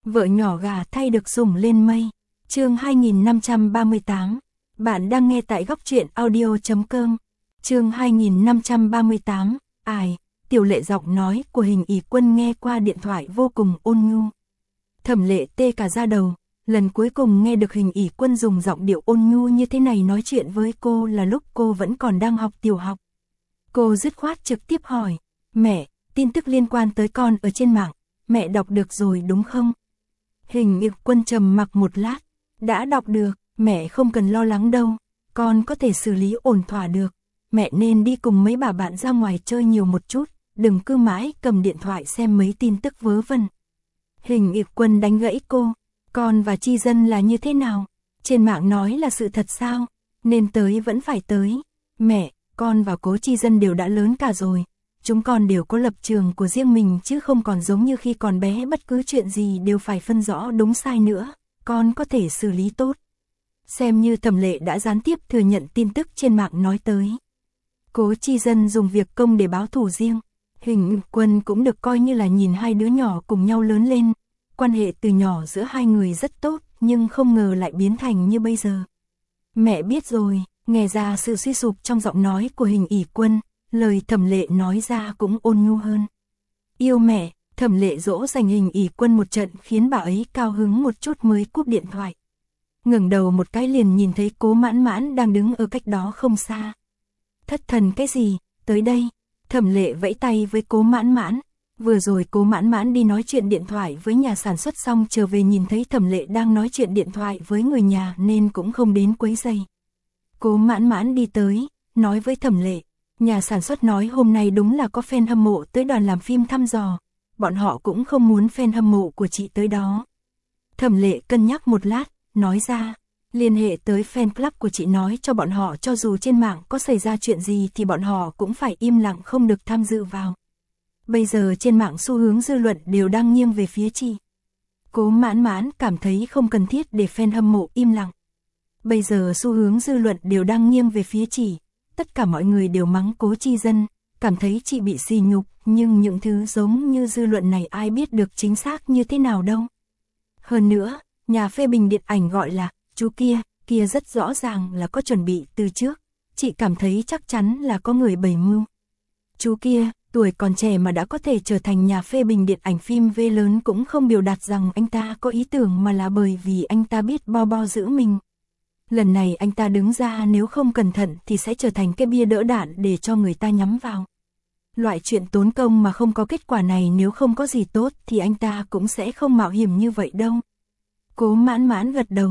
Vợ nhỏ gà thay được sủng lên mây. Chương 2538. Bạn đang nghe tại góc truyện audio.com. Chương 2538. Tiểu Lệ giọng nói của Hình ỷ Quân nghe qua điện thoại vô cùng ôn nhu. Thẩm Lệ tê cả da đầu, lần cuối cùng nghe được Hình ỷ Quân dùng giọng điệu ôn nhu như thế này nói chuyện với cô là lúc cô vẫn còn đang học tiểu học. Cô dứt khoát trực tiếp hỏi, mẹ, tin tức liên quan tới con ở trên mạng, mẹ đọc được rồi đúng không? Hình ỷ Quân trầm mặc một lát, đã đọc được, mẹ không cần lo lắng đâu, con có thể xử lý ổn thỏa được. Mẹ nên đi cùng mấy bà bạn ra ngoài chơi nhiều một chút, đừng cứ mãi cầm điện thoại xem mấy tin tức vớ vẩn. Hình ỷ Quân đánh gãy cô, con và Chi Dân là như thế nào? Trên mạng nói là sự thật sao? Nên tới vẫn phải tới. Mẹ, con và Cố Chi Dân đều đã lớn cả rồi. Chúng con đều có lập trường của riêng mình chứ không còn giống như khi còn bé bất cứ chuyện gì đều phải phân rõ đúng sai nữa. Con có thể xử lý tốt. Xem như Thẩm Lệ đã gián tiếp thừa nhận tin tức trên mạng nói tới. Cố Chi Dân dùng việc công để báo thù riêng. Hình ỷ Quân cũng được coi như là nhìn hai đứa nhỏ cùng nhau lớn lên. Quan hệ từ nhỏ giữa hai người rất tốt, nhưng không ngờ lại biến thành như bây giờ. Mẹ biết rồi, nghe ra sự suy sụp trong giọng nói của Hình ỷ Quân, lời Thẩm Lệ nói ra cũng ôn nhu hơn. Yêu mẹ, Thẩm Lệ dỗ dành Hình ỷ Quân một trận khiến bà ấy cao hứng một chút mới cúp điện thoại. Ngẩng đầu một cái liền nhìn thấy Cố Mãn Mãn đang đứng ở cách đó không xa. Thất thần cái gì, tới đây. Thẩm Lệ vẫy tay với Cố Mãn Mãn. Vừa rồi Cố Mãn Mãn đi nói chuyện điện thoại với nhà sản xuất xong trở về nhìn thấy Thẩm Lệ đang nói chuyện điện thoại với người nhà nên cũng không đến quấy rầy. Cố Mãn Mãn đi tới, nói với Thẩm Lệ, nhà sản xuất nói hôm nay đúng là có fan hâm mộ tới đoàn làm phim thăm dò, bọn họ cũng không muốn fan hâm mộ của chị tới đó. Thẩm Lệ cân nhắc một lát, nói ra, liên hệ tới fan club của chị nói cho bọn họ cho dù trên mạng có xảy ra chuyện gì thì bọn họ cũng phải im lặng không được tham dự vào. Bây giờ trên mạng xu hướng dư luận đều đang nghiêng về phía chị. Cố Mãn Mãn cảm thấy không cần thiết để fan hâm mộ im lặng. Bây giờ xu hướng dư luận đều đang nghiêng về phía chị. Tất cả mọi người đều mắng Cố Chi Dân, cảm thấy chị bị sỉ nhục, nhưng những thứ giống như dư luận này ai biết được chính xác như thế nào đâu. Hơn nữa, nhà phê bình điện ảnh gọi là chú kia rất rõ ràng là có chuẩn bị từ trước. Chị cảm thấy chắc chắn là có người bày mưu. Chú kia, tuổi còn trẻ mà đã có thể trở thành nhà phê bình điện ảnh phim V lớn cũng không biểu đạt rằng anh ta có ý tưởng mà là bởi vì anh ta biết bo giữ mình. Lần này anh ta đứng ra nếu không cẩn thận thì sẽ trở thành cái bia đỡ đạn để cho người ta nhắm vào. Loại chuyện tốn công mà không có kết quả này nếu không có gì tốt thì anh ta cũng sẽ không mạo hiểm như vậy đâu. Cố Mãn Mãn gật đầu.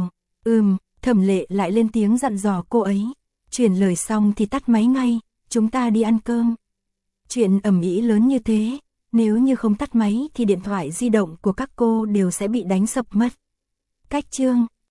Thẩm Lệ lại lên tiếng dặn dò cô ấy. Truyền lời xong thì tắt máy ngay, chúng ta đi ăn cơm. Chuyện ầm ĩ lớn như thế, nếu như không tắt máy thì điện thoại di động của các cô đều sẽ bị đánh sập mất. Cách chương